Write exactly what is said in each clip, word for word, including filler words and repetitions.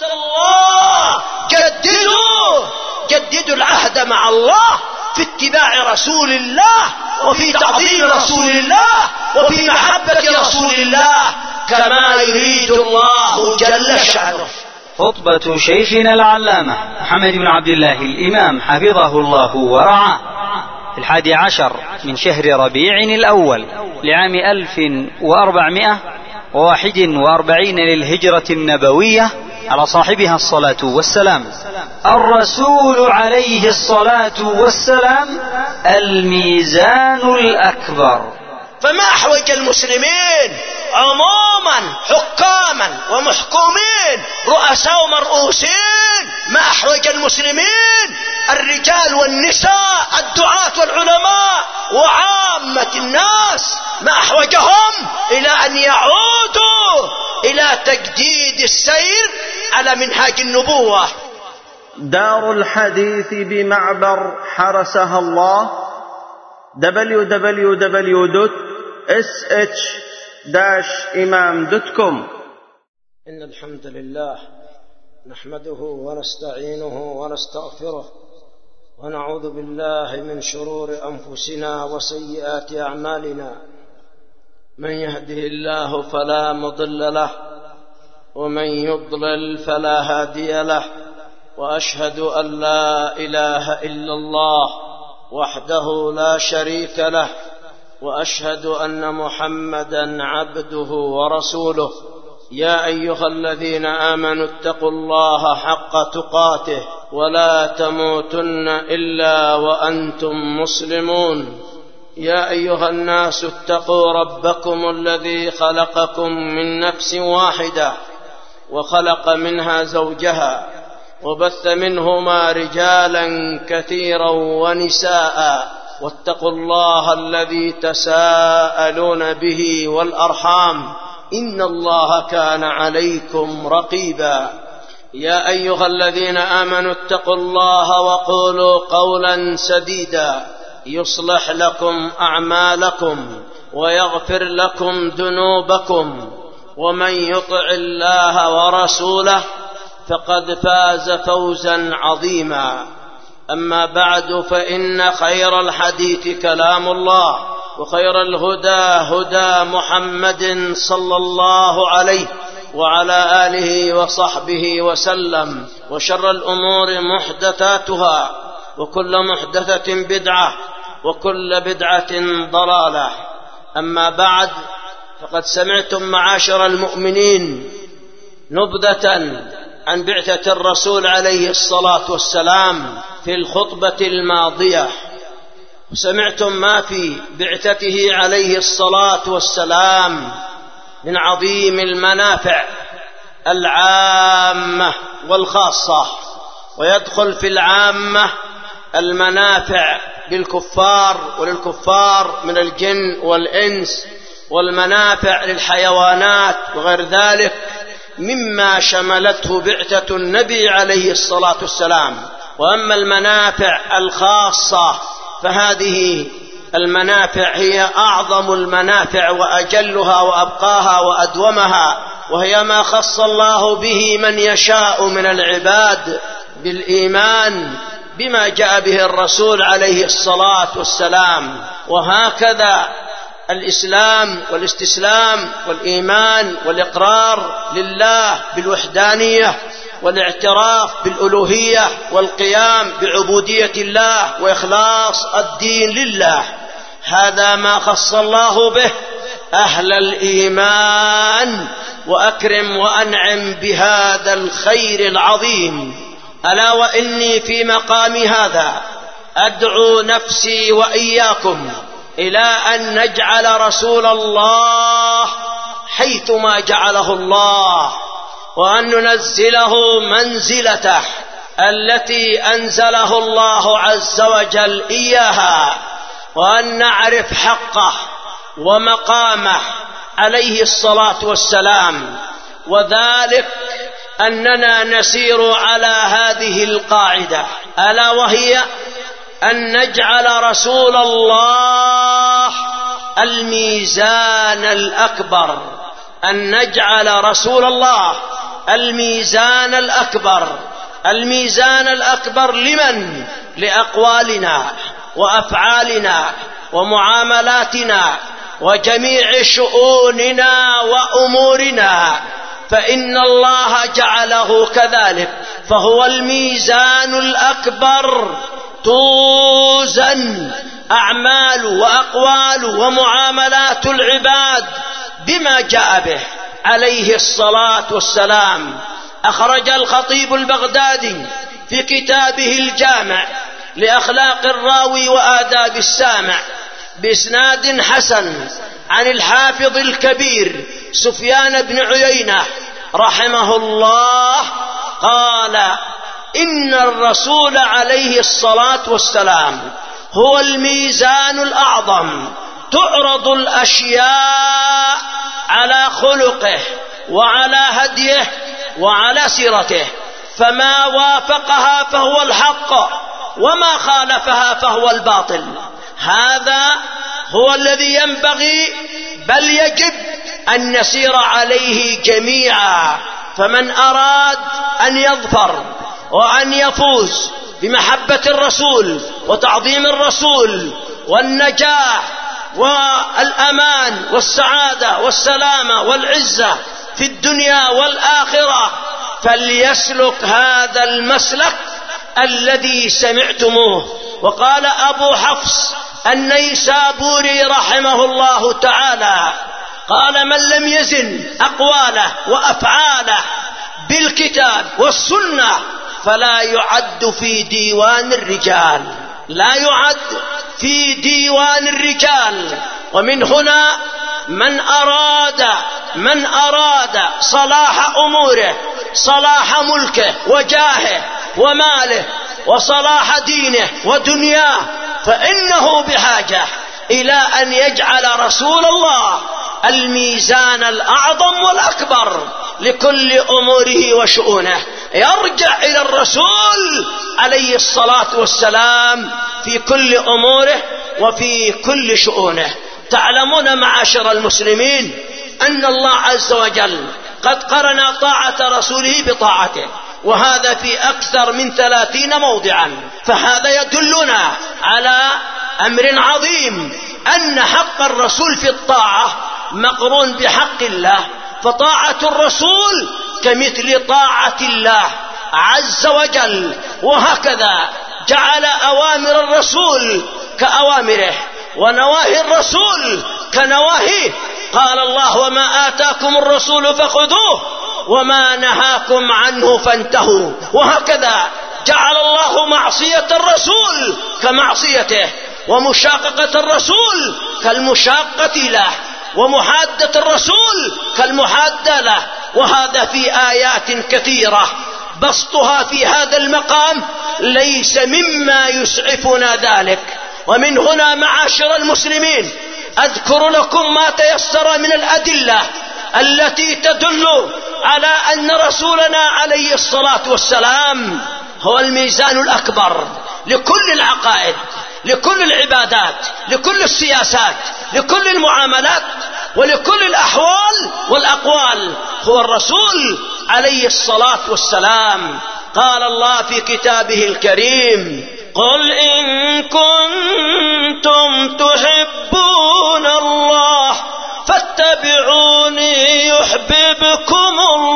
الله جددوا جددوا العهد مع الله في اتباع رسول الله وفي تعظيم رسول الله وفي محبة رسول الله كما يريد الله جل شأنه. خطبة شيخنا العلامة محمد بن عبد الله الإمام حفظه الله ورعاه في الحادي عشر من شهر ربيع الأول لعام ألف وأربعمائة وواحد وأربعين للهجرة النبوية على صاحبها الصلاة والسلام. الرسول عليه الصلاة والسلام الميزان الأكبر. فما أحوج المسلمين عموما حكاما ومحكومين رؤساء ومرؤوسين، ما أحوج المسلمين الرجال والنساء الدعاة والعلماء وعامة الناس، ما أحوجهم إلى أن يعودوا إلى تجديد السير على منهاج النبوة. دار الحديث بمعبر حرسها الله دبليو دبليو دبليو دوت اس اتش داش امام دوت كوم. إن الحمد لله نحمده ونستعينه ونستغفره ونعوذ بالله من شرور أنفسنا وسيئات أعمالنا، من يهده الله فلا مضل له ومن يضلل فلا هادي له، وأشهد أن لا إله إلا الله وحده لا شريك له، وأشهد أن محمدا عبده ورسوله. يا أيها الذين آمنوا اتقوا الله حق تقاته ولا تموتن إلا وأنتم مسلمون. يا أيها الناس اتقوا ربكم الذي خلقكم من نفس واحدة وخلق منها زوجها وبث منهما رجالا كثيرا ونساء، واتقوا الله الذي تساءلون به والأرحام إن الله كان عليكم رقيبا. يا أيها الذين آمنوا اتقوا الله وقولوا قولا سديدا يصلح لكم أعمالكم ويغفر لكم ذنوبكم، ومن يطع الله ورسوله فقد فاز فوزا عظيما. أما بعد، فإن خير الحديث كلام الله، وخير الهدى هدى محمد صلى الله عليه وعلى آله وصحبه وسلم، وشر الأمور محدثاتها، وكل محدثة بدعة، وكل بدعة ضلالة. أما بعد، فقد سمعتم معاشر المؤمنين نبذة عن بعثة الرسول عليه الصلاة والسلام في الخطبة الماضية، وسمعتم ما في بعثته عليه الصلاة والسلام من عظيم المنافع العامة والخاصة، ويدخل في العامة المنافع للكفار وللكفار من الجن والإنس، والمنافع للحيوانات وغير ذلك مما شملته بعثة النبي عليه الصلاة والسلام. وأما المنافع الخاصة فهذه المنافع هي أعظم المنافع وأجلها وأبقاها وأدومها، وهي ما خص الله به من يشاء من العباد بالإيمان بما جاء به الرسول عليه الصلاة والسلام. وهكذا الإسلام والاستسلام والإيمان والإقرار لله بالوحدانية والاعتراف بالألوهية والقيام بعبودية الله وإخلاص الدين لله، هذا ما خص الله به أهل الإيمان. وأكرم وأنعم بهذا الخير العظيم. ألا وإني في مقام هذا أدعو نفسي وإياكم إلى أن نجعل رسول الله حيثما جعله الله، وأن ننزله منزلته التي أنزله الله عز وجل إياها، وأن نعرف حقه ومقامه عليه الصلاة والسلام. وذلك أننا نسير على هذه القاعدة، ألا وهي أن نجعل رسول الله الميزان الأكبر، أن نجعل رسول الله الميزان الأكبر. الميزان الأكبر لمن؟ لأقوالنا وأفعالنا ومعاملاتنا وجميع شؤوننا وأمورنا، فإن الله جعله كذلك، فهو الميزان الأكبر. توزن أعمال وأقوال ومعاملات العباد بما جاء به عليه الصلاة والسلام. أخرج الخطيب البغدادي في كتابه الجامع لأخلاق الراوي وآداب السامع بإسناد حسن عن الحافظ الكبير سفيان بن عيينة رحمه الله قال: إن الرسول عليه الصلاة والسلام هو الميزان الأعظم، تعرض الأشياء على خلقه وعلى هديه وعلى سيرته، فما وافقها فهو الحق وما خالفها فهو الباطل. هذا هو الذي ينبغي بل يجب أن نسير عليه جميعا. فمن أراد أن يظفر وأن يفوز بمحبة الرسول وتعظيم الرسول والنجاح والأمان والسعادة والسلامة والعزة في الدنيا والآخرة، فليسلك هذا المسلك الذي سمعتموه. وقال أبو حفص النيسابوري رحمه الله تعالى قال: من لم يزن أقواله وأفعاله بالكتاب والسنة فلا يعد في ديوان الرجال، لا يعد في ديوان الرجال. ومن هنا من أراد من أراد صلاح أموره، صلاح ملكه وجاهه وماله وصلاح دينه ودنياه، فإنه بحاجة إلى أن يجعل رسول الله الميزان الأعظم والأكبر لكل أموره وشؤونه، يرجع إلى الرسول عليه الصلاة والسلام في كل أموره وفي كل شؤونه. تعلمون معاشر المسلمين أن الله عز وجل قد قرن طاعة رسوله بطاعته، وهذا في أكثر من ثلاثين موضعا، فهذا يدلنا على أمر عظيم، أن حق الرسول في الطاعة مقرون بحق الله، فطاعة الرسول كمثل طاعة الله عز وجل. وهكذا جعل أوامر الرسول كأوامره ونواهي الرسول كنواهيه. قال الله: وما آتاكم الرسول فخذوه وما نهاكم عنه فانتهوا. وهكذا جعل الله معصية الرسول كمعصيته، ومشاققة الرسول كالمشاقة له، ومحادة الرسول كالمحادة له. وهذا في آيات كثيرة، بسطها في هذا المقام ليس مما يسعفنا ذلك. ومن هنا معاشر المسلمين أذكر لكم ما تيسر من الأدلة التي تدل على أن رسولنا عليه الصلاة والسلام هو الميزان الأكبر لكل العقائد، لكل العبادات، لكل السياسات، لكل المعاملات، ولكل الأحوال والأقوال. هو الرسول عليه الصلاة والسلام. قال الله في كتابه الكريم: قل إن كنتم تحبون الله فاتبعوني يحببكم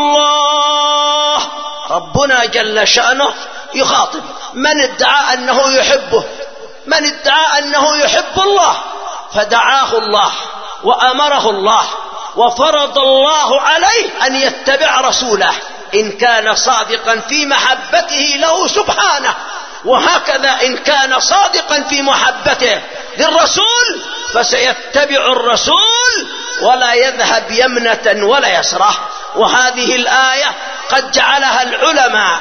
الله. ربنا جل شأنه يخاطب من ادعى أنه يحبه، من ادعى أنه يحب الله، فدعاه الله وأمره الله وفرض الله عليه أن يتبع رسوله إن كان صادقا في محبته له سبحانه. وهكذا إن كان صادقا في محبته للرسول فسيتبع الرسول ولا يذهب يمنة ولا يسرة. وهذه الآية قد جعلها العلماء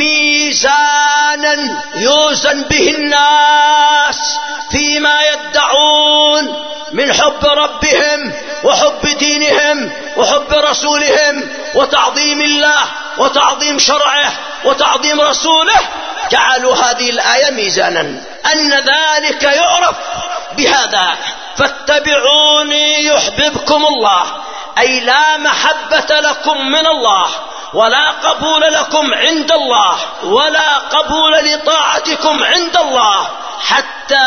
ميزانا يوزن به الناس فيما يدعون من حب ربهم وحب دينهم وحب رسولهم وتعظيم الله وتعظيم شرعه وتعظيم رسوله. جعلوا هذه الآية ميزانا أن ذلك يعرف بهذا: فاتبعوني يحببكم الله، أي لا محبة لكم من الله ولا قبول لكم عند الله ولا قبول لطاعتكم عند الله حتى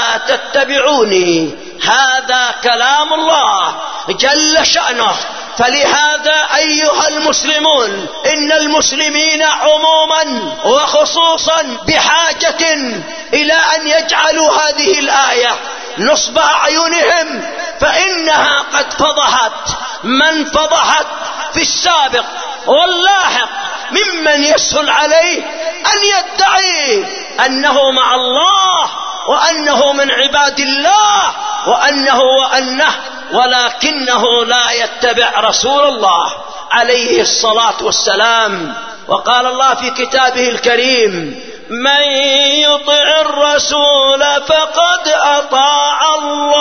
تتبعوني. هذا كلام الله جل شأنه. فلهذا أيها المسلمون، إن المسلمين عموما وخصوصا بحاجة إلى أن يجعلوا هذه الآية نصب أعينهم، فإنها قد فضحت من فضحت في السابق واللاحق ممن يسهل عليه أن يدعي أنه مع الله وأنه من عباد الله وأنه وأنه، ولكنه لا يتبع رسول الله عليه الصلاة والسلام. وقال الله في كتابه الكريم: من يطع الرسول فقد أطاع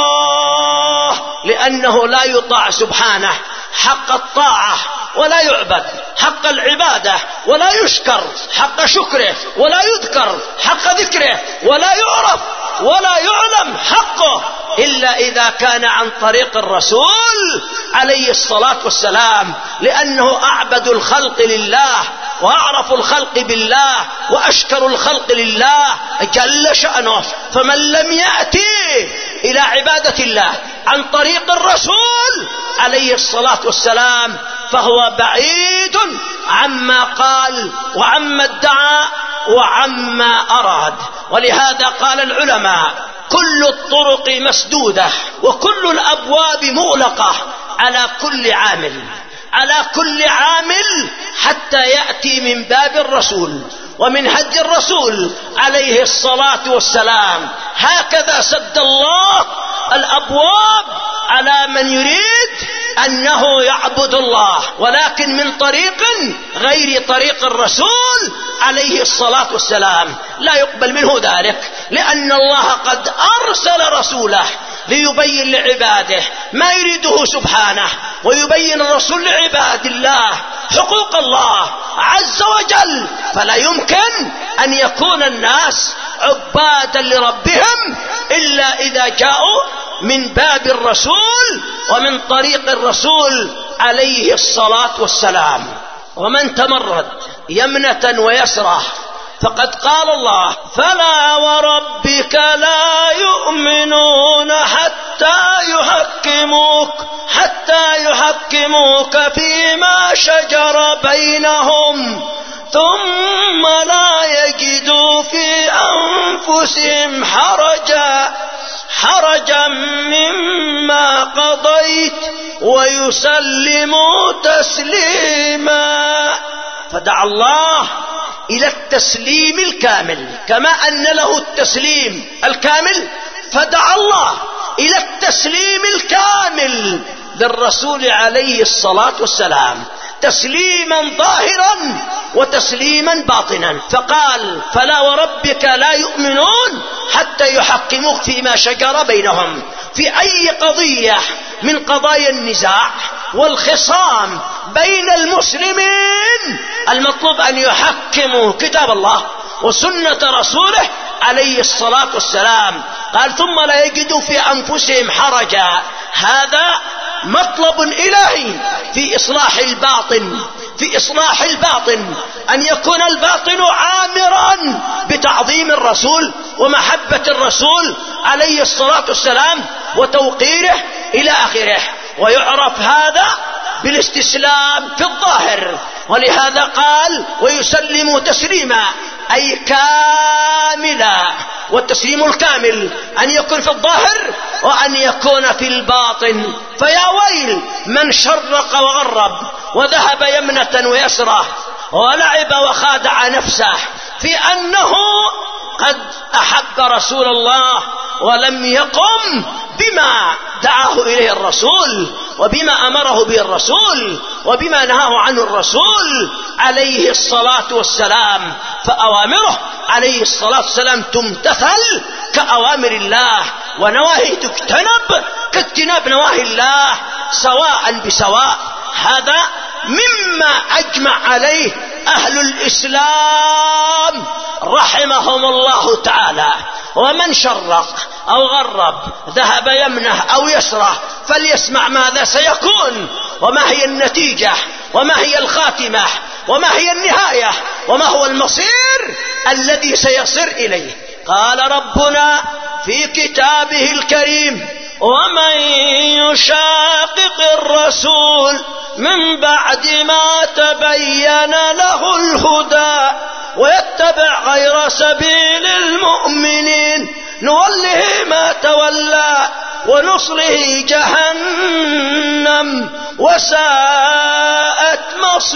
الله، لأنه لا يطاع سبحانه حق الطاعة ولا يعبد حق العبادة ولا يشكر حق شكره ولا يذكر حق ذكره ولا يعرف ولا يعلم حقه إلا إذا كان عن طريق الرسول عليه الصلاة والسلام، لأنه أعبد الخلق لله وأعرف الخلق بالله وأشكر الخلق لله جل شأنه. فمن لم يأتي إلى عبادة الله عن طريق الرسول عليه الصلاة والسلام فهو بعيد عما قال وعما ادعى وعما أراد. ولهذا قال العلماء: كل الطرق مسدودة وكل الأبواب مغلقة على كل عامل على كل عامل حتى يأتي من باب الرسول ومن هدي الرسول عليه الصلاة والسلام. هكذا سد الله الأبواب على من يريد أنه يعبد الله، ولكن من طريق غير طريق الرسول عليه الصلاة والسلام لا يقبل منه ذلك، لأن الله قد أرسل رسوله ليبين لعباده ما يريده سبحانه، ويبين الرسول لعباد الله حقوق الله عز وجل. فلا يمكن أن يكون الناس عبادا لربهم إلا إذا جاءوا من باب الرسول ومن طريق الرسول عليه الصلاة والسلام. ومن تمرد يمنة ويسرة فقد قال الله: فلا وربك لا يؤمنون حتى يحكموك حتى يحكموك فيما شجر بينهم ثم لا يجدوا في أنفسهم حرجا حرجا مما قضيت ويسلموا تسليما. فدعا الله إلى التسليم الكامل، كما أن له التسليم الكامل فدعا الله إلى التسليم الكامل للرسول عليه الصلاة والسلام، تسليما ظاهرا وتسليما باطنا. فقال: فلا وربك لا يؤمنون حتى يحكموك فيما شجر بينهم، في أي قضية من قضايا النزاع والخصام بين المسلمين المطلوب أن يحكموا كتاب الله وسنة رسوله عليه الصلاة والسلام. قال: ثم لا يجدوا في أنفسهم حرجا. هذا مطلب إلهي في إصلاح الباطن في إصلاح الباطن أن يكون الباطن عامرا بتعظيم الرسول ومحبة الرسول عليه الصلاة والسلام وتوقيره إلى آخره. ويعرف هذا بالاستسلام في الظاهر، ولهذا قال: ويسلموا تسليما، أي كاملا. والتسليم الكامل أن يكون في الظاهر وأن يكون في الباطن. فيا ويل من شرق وغرب وذهب يمنة ويسرة ولعب وخادع نفسه في أنه قد أحب رسول الله ولم يقم بما دعاه إليه الرسول وبما أمره به الرسول وبما نهاه عنه الرسول عليه الصلاة والسلام. فأوامره عليه الصلاة والسلام تمتثل كأوامر الله، ونواهي تجتنب كاجتناب نواهي الله سواء بسواء. هذا مما أجمع عليه أهل الإسلام رحمهم الله تعالى. ومن شرق أو غرب ذهب يمنه أو يسره فليسمع ماذا سيكون وما هي النتيجة وما هي الخاتمة وما هي النهاية وما هو المصير الذي سيصير إليه. قال ربنا في كتابه الكريم: ومن يشاقق الرسول من بعد ما تبين له الهدى ويتبع غير سبيل المؤمنين نوله ما تولى ونصله جهنم وساءت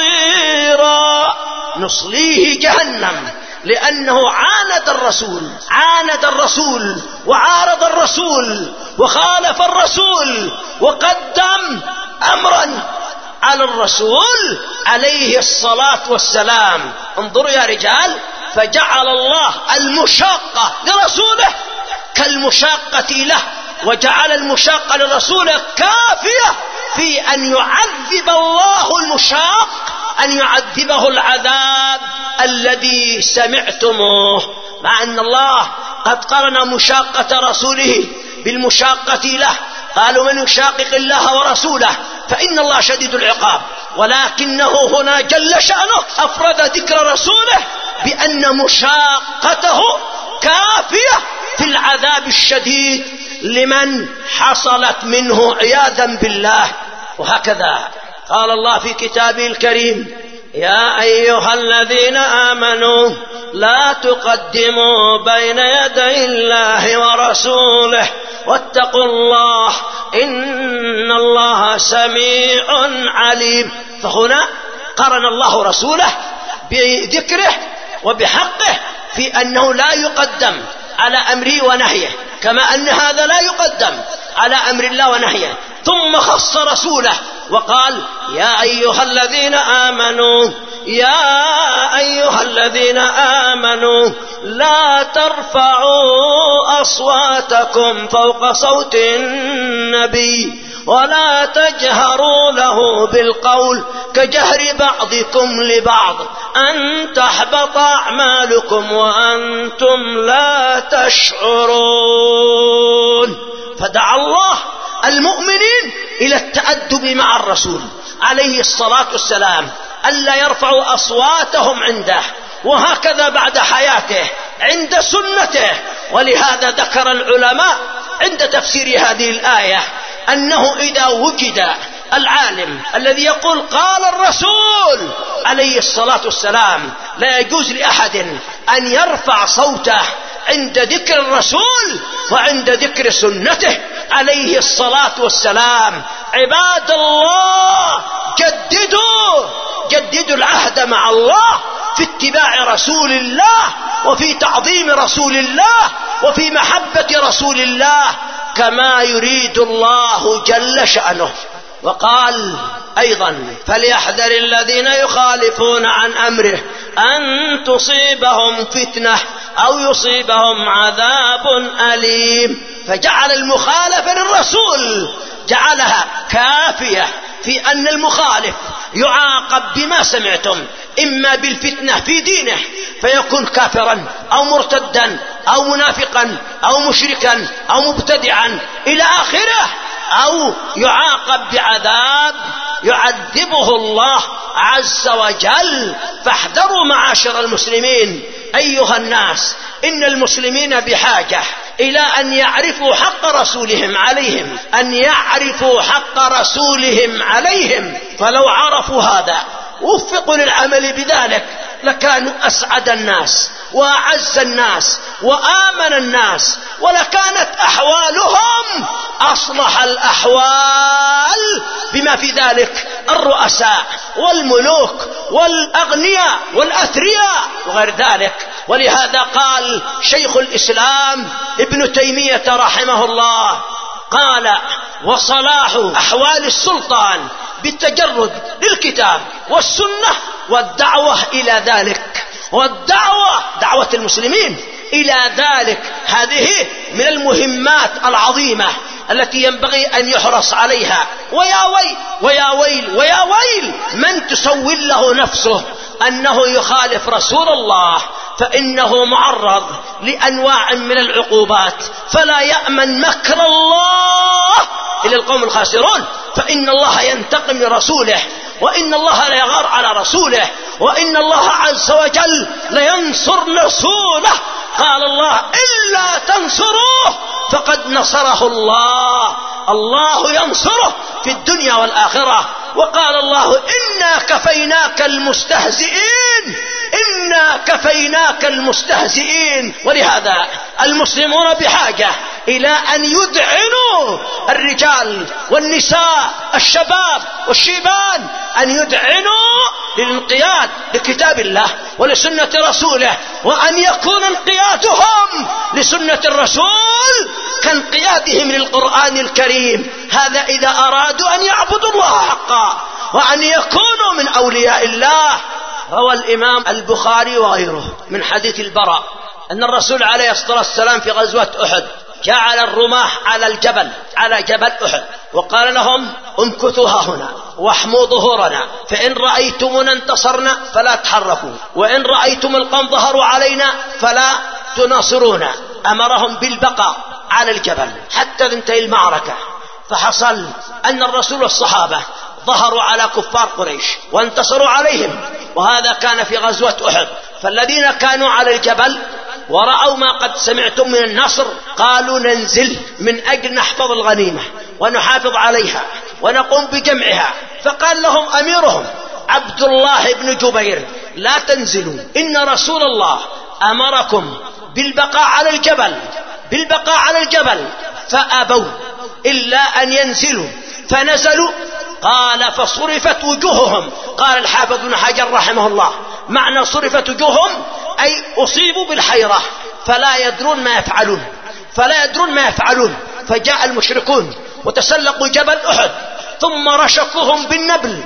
مصيرا. نصليه جهنم لأنه عاند الرسول عاند الرسول وعارض الرسول وخالف الرسول وقدم أمرا على الرسول عليه الصلاة والسلام. انظروا يا رجال، فجعل الله المشاقة لرسوله كالمشاقة له، وجعل المشاقة لرسوله كافية في أن يعذب الله المشاق، أن يعذبه العذاب الذي سمعتموه. مع أن الله قد قرن مشاقة رسوله بالمشاقة له، قالوا: من يشاقق الله ورسوله فإن الله شديد العقاب، ولكنه هنا جل شأنه أفرد ذكر رسوله بأن مشاقته كافية في العذاب الشديد لمن حصلت منه عياذا بالله. وهكذا قال الله في كتابه الكريم: يا أيها الذين آمنوا لا تقدموا بين يدي الله ورسوله واتقوا الله إن الله سميع عليم. فهنا قرن الله رسوله بذكره وبحقه في أنه لا يقدم على أمره ونهيه، كما أن هذا لا يقدم على أمر الله ونهيه. ثم خص رسوله وقال: يا أيها الذين آمنوا يا أيها الذين آمنوا لا ترفعوا أصواتكم فوق صوت النبي ولا تجهروا له بالقول كجهر بعضكم لبعض أن تحبط أعمالكم وأنتم لا تشعرون. فدعا الله المؤمنين إلى التأدب مع الرسول عليه الصلاة والسلام، ألا يرفعوا أصواتهم عنده، وهكذا بعد حياته عند سنته. ولهذا ذكر العلماء عند تفسير هذه الآية أنه إذا وجد العالم الذي يقول قال الرسول عليه الصلاة والسلام، لا يجوز لأحد أن يرفع صوته عند ذكر الرسول وعند ذكر سنته عليه الصلاة والسلام. عباد الله، جددوا جددوا العهد مع الله في اتباع رسول الله وفي تعظيم رسول الله وفي محبة رسول الله كما يريد الله جل شأنه. وقال أيضا: فليحذر الذين يخالفون عن أمره أن تصيبهم فتنة أو يصيبهم عذاب أليم. فجعل المخالفة للرسول جعلها كافية في أن المخالف يعاقب بما سمعتم، إما بالفتنة في دينه فيكون كافرا أو مرتدا أو منافقا أو مشركا أو مبتدعا إلى آخره، أو يعاقب بعذاب يعذبه الله عز وجل. فاحذروا معاشر المسلمين أيها الناس، إن المسلمين بحاجة إلى أن يعرفوا حق رسولهم عليهم، أن يعرفوا حق رسولهم عليهم. فلو عرفوا هذا وفقوا للعمل بذلك لكانوا أسعد الناس وأعز الناس وآمن الناس، ولكانت أحوالهم أصلح الأحوال، بما في ذلك الرؤساء والملوك والأغنياء والأثرياء وغير ذلك. ولهذا قال شيخ الإسلام ابن تيمية رحمه الله، قال: وصلاح أحوال السلطان بالتجرد للكتاب والسنة والدعوة إلى ذلك، والدعوة دعوة المسلمين إلى ذلك هذه من المهمات العظيمة التي ينبغي أن يحرص عليها. ويا ويل ويا ويل ويا ويل من تسول له نفسه أنه يخالف رسول الله، فإنه معرض لأنواع من العقوبات، فلا يأمن مكر الله إلى القوم الخاسرون. فإن الله ينتقم لرسوله، وإن الله لا يغار على رسوله، وإن الله عز وجل لينصر رسوله. قال الله: إلا تنصروه فقد نصره الله، الله ينصره في الدنيا والآخرة. وقال الله: إنا كفيناك المستهزئين، إنا كفيناك المستهزئين. ولهذا المسلمون بحاجة إلى أن يدعنوا الرجال والنساء الشباب والشيبان، أن يدعنوا للانقياد لكتاب الله ولسنة رسوله، وأن يكون انقيادهم لسنة الرسول كانقيادهم للقرآن الكريم. هذا إذا أرادوا أن يعبدوا الله حقا وأن يكونوا من أولياء الله. روى الإمام البخاري وغيره من حديث البراء أن الرسول عليه الصلاة والسلام في غزوة أحد جعل الرماح على الجبل، على جبل أحد، وقال لهم: امكثوا هنا واحموا ظهورنا، فإن رأيتمنا انتصرنا فلا تحركوا، وإن رأيتم القوم ظهروا علينا فلا تناصرونا. أمرهم بالبقاء على الجبل حتى تنتهي المعركة. فحصل أن الرسول والصحابة ظهروا على كفار قريش وانتصروا عليهم، وهذا كان في غزوة أحد. فالذين كانوا على الجبل ورأوا ما قد سمعتم من النصر قالوا: ننزل من أجل نحفظ الغنيمة ونحافظ عليها ونقوم بجمعها. فقال لهم أميرهم عبد الله بن جبير: لا تنزلوا، إن رسول الله أمركم بالبقاء على الجبل، بالبقاء على الجبل. فأبوا إلا أن ينزلوا، فنزلوا. قال: فصرفت وجوههم. قال الحافظ بن حجر رحمه الله: معنى صرفت وجوههم أي أصيبوا بالحيرة، فلا يدرون ما يفعلون، فلا يدرون ما يفعلون. فجاء المشركون وتسلقوا جبل أحد، ثم رشقوهم بالنبل،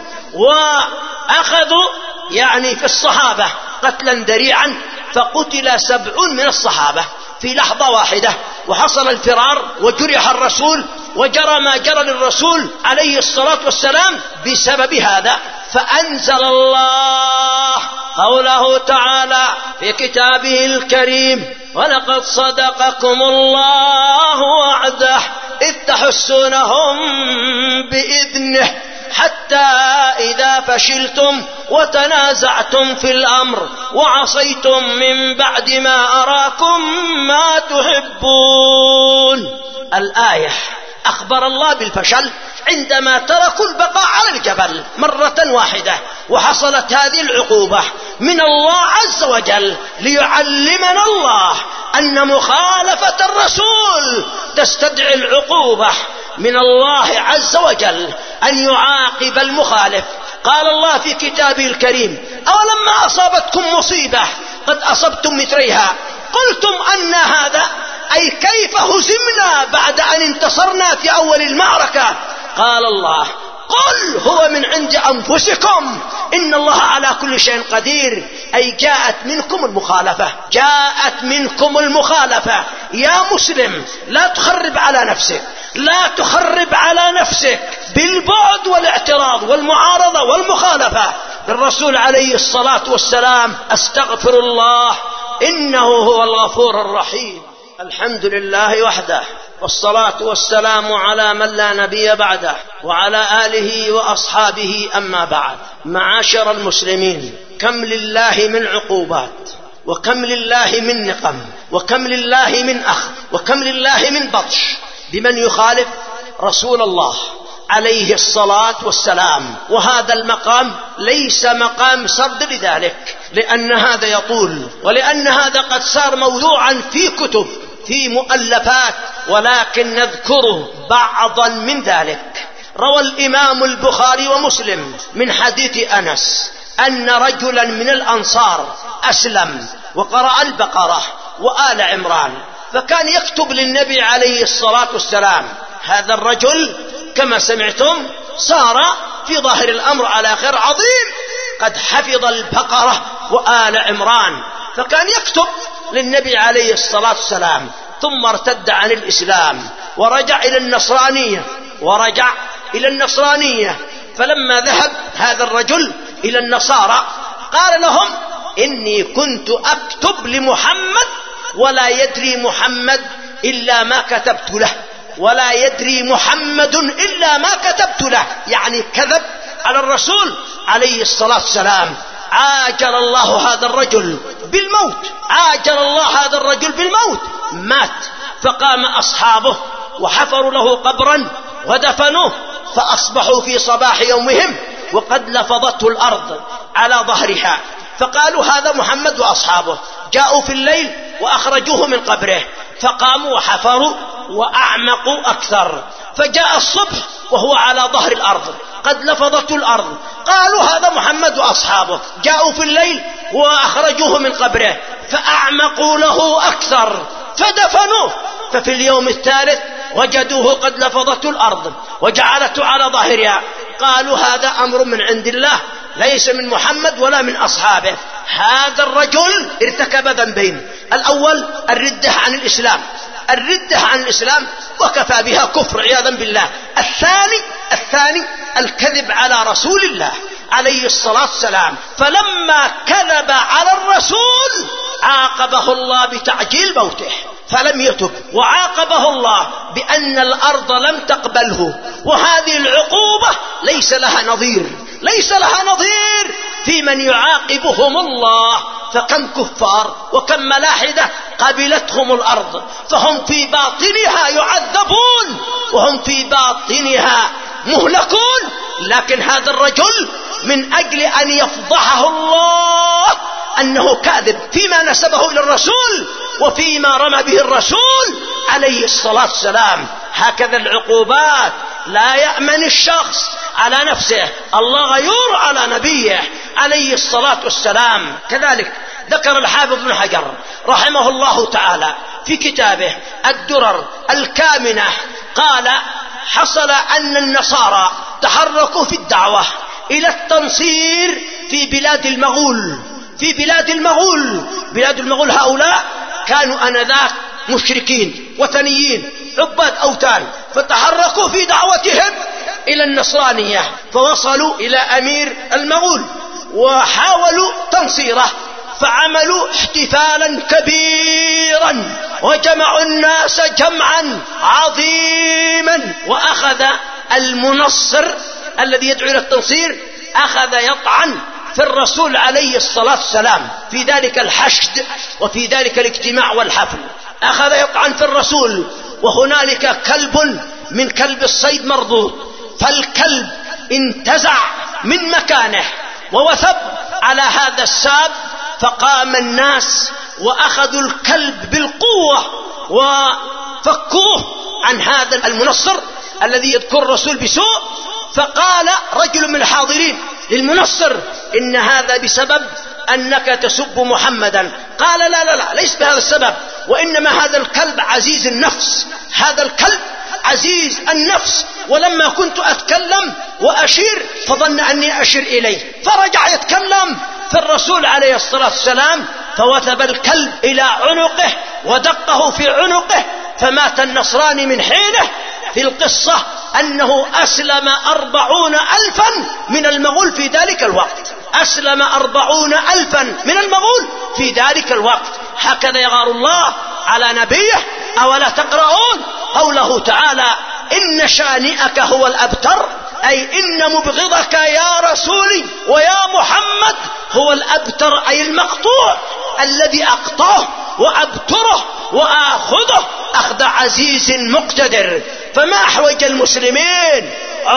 وأخذوا يعني في الصحابة قتلا ذريعا، فقتل سبعون من الصحابة في لحظة واحدة، وحصل الفرار وجرح الرسول، وجرى ما جرى للرسول عليه الصلاة والسلام بسبب هذا. فأنزل الله قوله تعالى في كتابه الكريم: ولقد صدقكم الله وعده إذ تحسونهم بإذنه حتى إذا فشلتم وتنازعتم في الأمر وعصيتم من بعد ما أراكم ما تحبون. الآية أخبر الله بالفشل عندما تركوا البقاء على الجبل مرة واحدة، وحصلت هذه العقوبة من الله عز وجل ليعلمنا الله أن مخالفة الرسول تستدعي العقوبة من الله عز وجل، أن يعاقب المخالف. قال الله في كتابه الكريم: أولما أصابتكم مصيبة قد أصبتم مثليها قلتم أن هذا، أي كيف هزمنا بعد أن انتصرنا في أول المعركة؟ قال الله: قل هو من عند أنفسكم إن الله على كل شيء قدير. أي جاءت منكم المخالفة، جاءت منكم المخالفة. يا مسلم لا تخرب على نفسك، لا تخرب على نفسك بالبعد والاعتراض والمعارضة والمخالفة للرسول عليه الصلاة والسلام. أستغفر الله إنه هو الغفور الرحيم. الحمد لله وحده، والصلاة والسلام على من لا نبي بعده، وعلى آله وأصحابه. أما بعد، معاشر المسلمين، كم لله من عقوبات، وكم لله من نقم، وكم لله من أخذ، وكم لله من بطش بمن يخالف رسول الله عليه الصلاة والسلام. وهذا المقام ليس مقام سرد لذلك، لأن هذا يطول، ولأن هذا قد صار موضوعا في كتب، في مؤلفات، ولكن نذكر بعضا من ذلك. روى الإمام البخاري ومسلم من حديث أنس أن رجلا من الأنصار أسلم وقرأ البقرة وآل عمران، فكان يكتب للنبي عليه الصلاة والسلام. هذا الرجل كما سمعتم صار في ظاهر الأمر على خير عظيم، قد حفظ البقرة وآل عمران، فكان يكتب للنبي عليه الصلاة والسلام. ثم ارتد عن الإسلام ورجع إلى النصرانية، ورجع إلى النصرانية. فلما ذهب هذا الرجل إلى النصارى قال لهم: إني كنت أكتب لمحمد ولا يدري محمد إلا ما كتبت له، ولا يدري محمد إلا ما كتبت له، يعني كذب على الرسول عليه الصلاة والسلام. عاجل الله هذا الرجل بالموت، عاجل الله هذا الرجل بالموت، مات. فقام أصحابه وحفروا له قبرا ودفنوه، فأصبحوا في صباح يومهم وقد لفظته الأرض على ظهرها، فقالوا هذا محمد وأصحابه. جاءوا في الليل وأخرجوه من قبره، فقاموا وحفروا وأعمقوا أكثر، فجاء الصبح وهو على ظهر الأرض قد لفظته الأرض، قالوا هذا محمد وأصحابه. جاءوا في الليل وأخرجوه من قبره، فأعمقوا له أكثر فدفنوه. ففي اليوم الثالث وجدوه قد لفظته الأرض وجعلته على ظهرها، قالوا هذا أمر من عند الله ليس من محمد ولا من أصحابه. هذا الرجل ارتكب ذنبين: الأول الردة عن الإسلام، الردة عن الإسلام وكفى بها كفر عياذا بالله. الثاني الثاني الكذب على رسول الله عليه الصلاة والسلام، فلما كذب على الرسول عاقبه الله بتعجيل موته فلم يتب، وعاقبه الله بأن الأرض لم تقبله. وهذه العقوبة ليس لها نظير، ليس لها نظير في من يعاقبهم الله. فكم كفار وكم ملاحدة قبلتهم الأرض، فهم في باطنها يعذبون وهم في باطنها مهلكون. لكن هذا الرجل من أجل أن يفضحه الله أنه كاذب فيما نسبه إلى الرسول وفيما رمى به الرسول عليه الصلاة والسلام. هكذا العقوبات، لا يأمن الشخص على نفسه، الله غيور على نبيه عليه الصلاة والسلام. كذلك ذكر الحافظ ابن حجر رحمه الله تعالى في كتابه الدرر الكامنة، قال: حصل أن النصارى تحركوا في الدعوة إلى التنصير في بلاد المغول، في بلاد المغول. بلاد المغول هؤلاء كانوا آنذاك مشركين وثنيين عباد أوثان، فتحركوا في دعوتهم إلى النصرانية، فوصلوا إلى أمير المغول وحاولوا تنصيره، فعملوا احتفالا كبيرا وجمعوا الناس جمعا عظيما. وأخذ المنصر الذي يدعو إلى التنصير أخذ يطعن في الرسول عليه الصلاة والسلام في ذلك الحشد وفي ذلك الاجتماع والحفل، أخذ يطعن في الرسول. وهنالك كلب من كلب الصيد مربوط، فالكلب انتزع من مكانه ووثب على هذا الساب، فقام الناس وأخذوا الكلب بالقوة وفكوه عن هذا المنصر الذي يذكر الرسول بسوء. فقال رجل من الحاضرين للمنصر: إن هذا بسبب أنك تسب محمدا. قال: لا لا لا، ليس بهذا السبب، وإنما هذا الكلب عزيز النفس، هذا الكلب عزيز النفس، ولما كنت أتكلم وأشير فظن أني أشير إليه، فرجع يتكلم في الرسول عليه الصلاة والسلام، فوثب الكلب إلى عنقه ودقه في عنقه، فمات النصراني من حينه. في القصة أنه أسلم أربعون ألفا من المغول في ذلك الوقت، أسلم أربعون ألفا من المغول في ذلك الوقت. هكذا يغار الله على نبيه. أولا تقرؤون قوله تعالى: إن شانئك هو الأبتر، أي إن مبغضك يا رسولي ويا محمد هو الأبتر، أي المقطوع الذي أقطعه وأبتره وآخذه أخذ عزيز مقتدر. فما أحوج المسلمين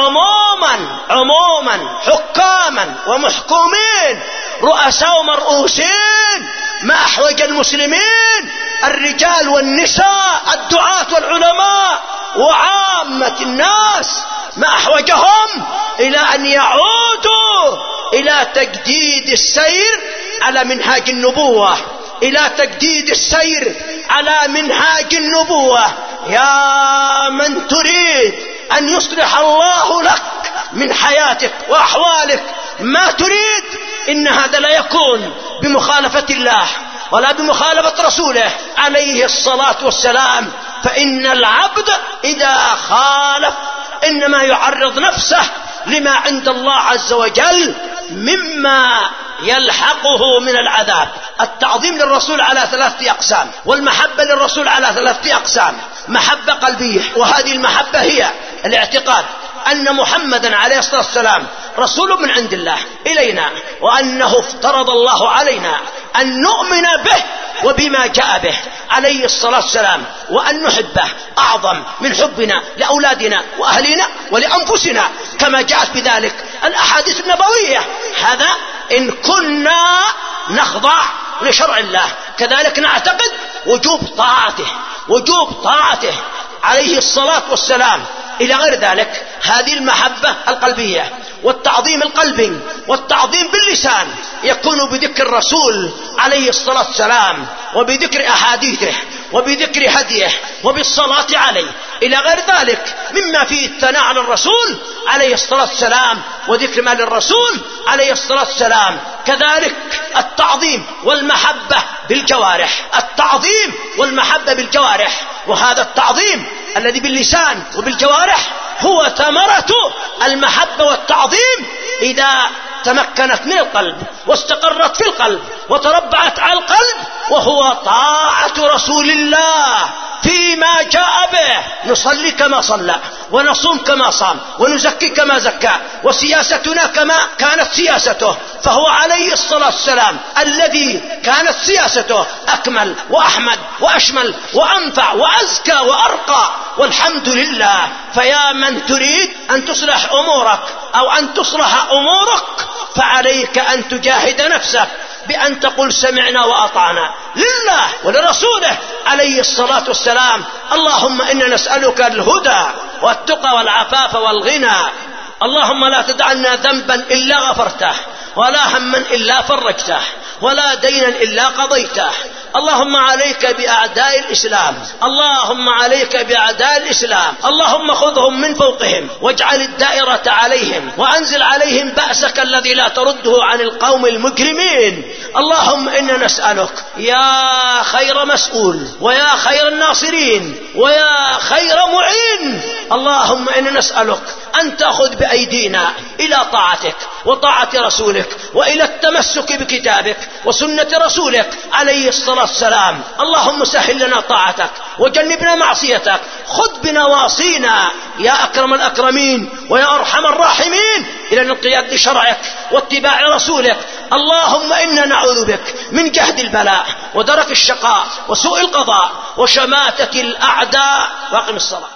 عموما عموما حكاما ومحكومين رؤساء ومرؤوسين، ما أحوج المسلمين الرجال والنساء الدعاة والعلماء وعامة الناس، ما أحوجهم إلى أن يعودوا إلى تجديد السير على منهاج النبوة، إلى تجديد السير على منهاج النبوة. يا من تريد أن يصلح الله لك من حياتك وأحوالك ما تريد، إن هذا لا يكون بمخالفة الله ولا بمخالفة رسوله عليه الصلاة والسلام. فإن العبد إذا خالف إنما يعرض نفسه لما عند الله عز وجل مما يلحقه من العذاب. التعظيم للرسول على ثلاثة أقسام، والمحبة للرسول على ثلاثة أقسام، محبة قلبية، وهذه المحبة هي الاعتقاد أن محمدا عليه الصلاة والسلام رسول من عند الله إلينا، وأنه افترض الله علينا أن نؤمن به وبما جاء به عليه الصلاة والسلام، وأن نحبه أعظم من حبنا لأولادنا وأهلنا ولأنفسنا، كما جاءت بذلك الأحاديث النبوية. هذا إن كنا نخضع لشرع الله. كذلك نعتقد وجوب طاعته وجوب طاعته عليه الصلاة والسلام إلى غير ذلك. هذه المحبة القلبية. والتعظيم القلبي والتعظيم باللسان يكون بذكر الرسول عليه الصلاة والسلام، وبذكر أحاديثه، وبذكر هديه، وبالصلاة عليه إلى غير ذلك مما فيه الثناء على الرسول عليه الصلاة والسلام، وذكر ما للرسول عليه الصلاة والسلام. كذلك التعظيم والمحبة بالجوارح، التعظيم والمحبة بالجوارح. وهذا التعظيم الذي باللسان وبالجوارح هو ثمرة المحبة والتعظيم إذا تمكنت من القلب واستقرت في القلب وتربعت على القلب، وهو طاعة رسول الله فيما جاء به. نصلي كما صلى، ونصوم كما صام، ونزكي كما زكى، وسياستنا كما كانت سياسته، فهو عليه الصلاة والسلام الذي كانت سياسته أكمل وأحمد وأشمل وأنفع وأزكى وأرقى، والحمد لله. فيا من تريد أن تصلح أمورك أو أن تصلح أمورك فعليك أن تجاهد نفسك بأن تقول سمعنا وأطعنا لله ولرسوله عليه الصلاة والسلام. اللهم إنا نسألك الهدى والتقى والعفاف والغنى. اللهم لا تدع لنا ذنبا إلا غفرته، ولا هما إلا فرجته، ولا دينا إلا قضيته. اللهم عليك بأعداء الإسلام، اللهم عليك بأعداء الإسلام، اللهم خذهم من فوقهم واجعل الدائرة عليهم، وأنزل عليهم بأسك الذي لا ترده عن القوم المجرمين. اللهم إنا نسألك يا خير مسؤول، ويا خير الناصرين، ويا خير معين، اللهم إنا نسألك أن تأخذ بأيدينا إلى طاعتك وطاعة رسولك، وإلى التمسك بكتابك وسنة رسولك عليه الصلاة والسلام. اللهم سهل لنا طاعتك وجنبنا معصيتك، خذ بنواصينا يا أكرم الأكرمين ويا أرحم الراحمين إلى الانقياد لشرعك واتباع رسولك. اللهم إنا نعوذ بك من جهد البلاء ودرك الشقاء وسوء القضاء وشماتة الأعداء. واقم الصلاة.